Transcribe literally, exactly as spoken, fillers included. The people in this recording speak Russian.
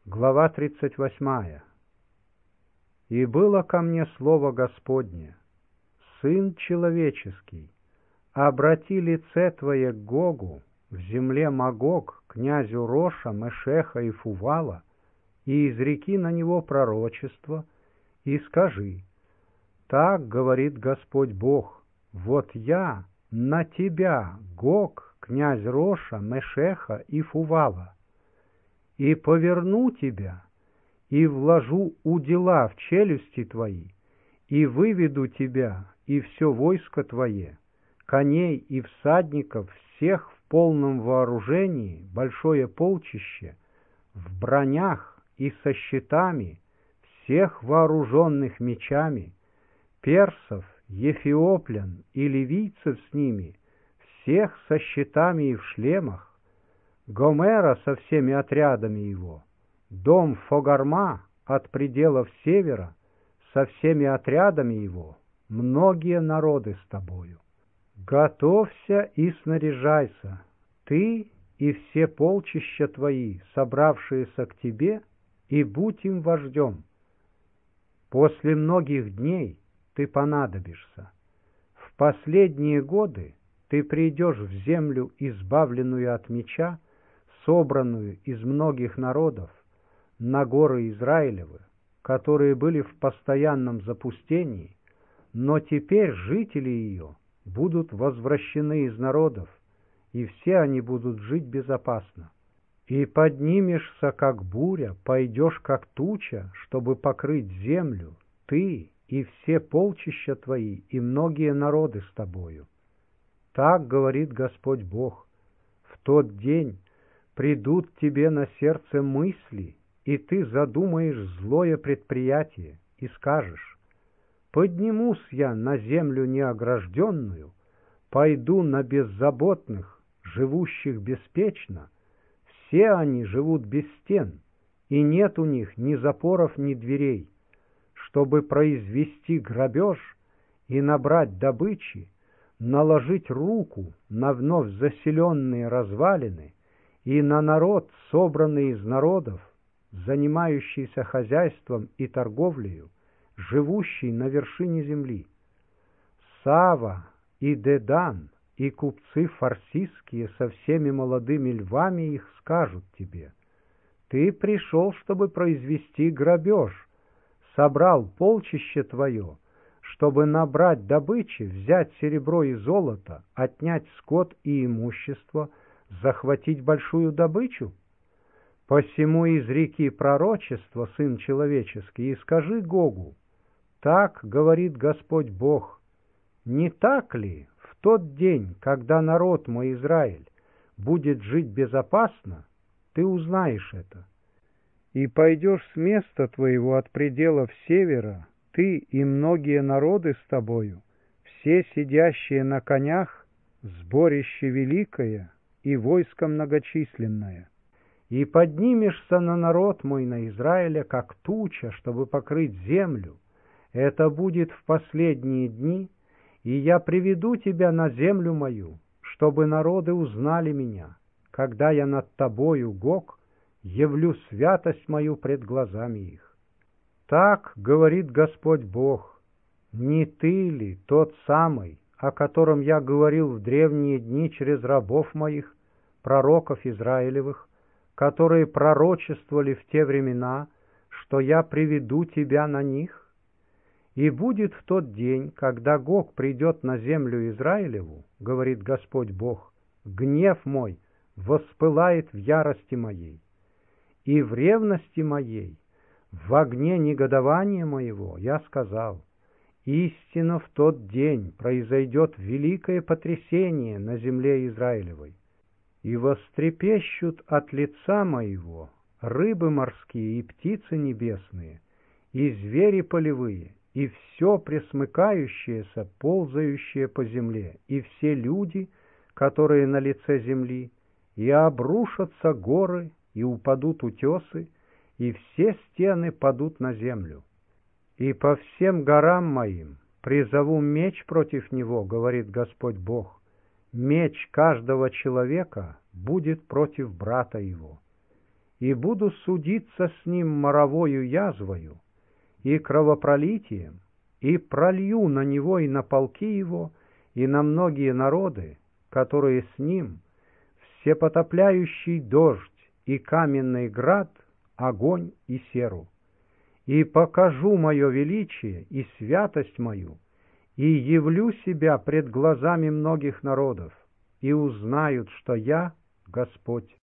Глава тридцать восьмая. «И было ко мне слово Господне: Сын человеческий, обрати лице твое к Гогу, в земле Магог, князю Роша, Мешеха и Фувала, и изреки на него пророчество, и скажи: так говорит Господь Бог, вот я на тебя, Гог, князь Роша, Мешеха и Фувала, и поверну тебя, и вложу удила в челюсти твои, и выведу тебя и все войско твое, коней и всадников всех в полном вооружении, большое полчище, в бронях и со щитами, всех вооруженных мечами, персов, ефиоплян и ливийцев с ними, всех со щитами и в шлемах, Гомера со всеми отрядами его, дом Фогарма от пределов севера со всеми отрядами его, многие народы с тобою. Готовься и снаряжайся, ты и все полчища твои, собравшиеся к тебе, и будь им вождем. После многих дней ты понадобишься. В последние годы ты придешь в землю, избавленную от меча, собранную из многих народов, на горы Израилевы, которые были в постоянном запустении, но теперь жители ее будут возвращены из народов, и все они будут жить безопасно. И поднимешься, как буря, пойдешь, как туча, чтобы покрыть землю, ты и все полчища твои, и многие народы с тобою. Так говорит Господь Бог: в тот день придут тебе на сердце мысли, и ты задумаешь злое предприятие, и скажешь: поднимусь я на землю неогражденную, пойду на беззаботных, живущих беспечно, все они живут без стен, и нет у них ни запоров, ни дверей, чтобы произвести грабеж и набрать добычи, наложить руку на вновь заселенные развалины и на народ, собранный из народов, занимающийся хозяйством и торговлею, живущий на вершине земли. Сава и Дедан и купцы фарсиские со всеми молодыми львами их скажут тебе: ты пришел, чтобы произвести грабеж, собрал полчище твое, чтобы набрать добычи, взять серебро и золото, отнять скот и имущество, захватить большую добычу? Посему изреки пророчество, сын человеческий, и скажи Гогу: так говорит Господь Бог, не так ли в тот день, когда народ мой Израиль будет жить безопасно, ты узнаешь это, и пойдешь с места твоего от пределов севера, ты и многие народы с тобою, все сидящие на конях, сборище великое и войско многочисленное. И поднимешься на народ мой, на Израиля, как туча, чтобы покрыть землю. Это будет в последние дни, и я приведу тебя на землю мою, чтобы народы узнали меня, когда я над тобою, Гог, явлю святость мою пред глазами их. Так говорит Господь Бог: не ты ли тот самый, о котором я говорил в древние дни через рабов моих, пророков Израилевых, которые пророчествовали в те времена, что я приведу тебя на них? И будет в тот день, когда Гог придет на землю Израилеву, говорит Господь Бог, гнев мой воспылает в ярости моей, и в ревности моей, в огне негодования моего, я сказал: истинно в тот день произойдет великое потрясение на земле Израилевой. И вострепещут от лица моего рыбы морские и птицы небесные, и звери полевые, и все пресмыкающееся, ползающее по земле, и все люди, которые на лице земли, и обрушатся горы, и упадут утесы, и все стены падут на землю. И по всем горам моим призову меч против него, говорит Господь Бог. Меч каждого человека будет против брата его. и буду судиться с ним моровою язвою и кровопролитием, и пролью на него и на полки его, и на многие народы, которые с ним, всепотопляющий дождь и каменный град, огонь и серу. И покажу мое величие и святость мою, и явлю себя пред глазами многих народов, и узнают, что я Господь.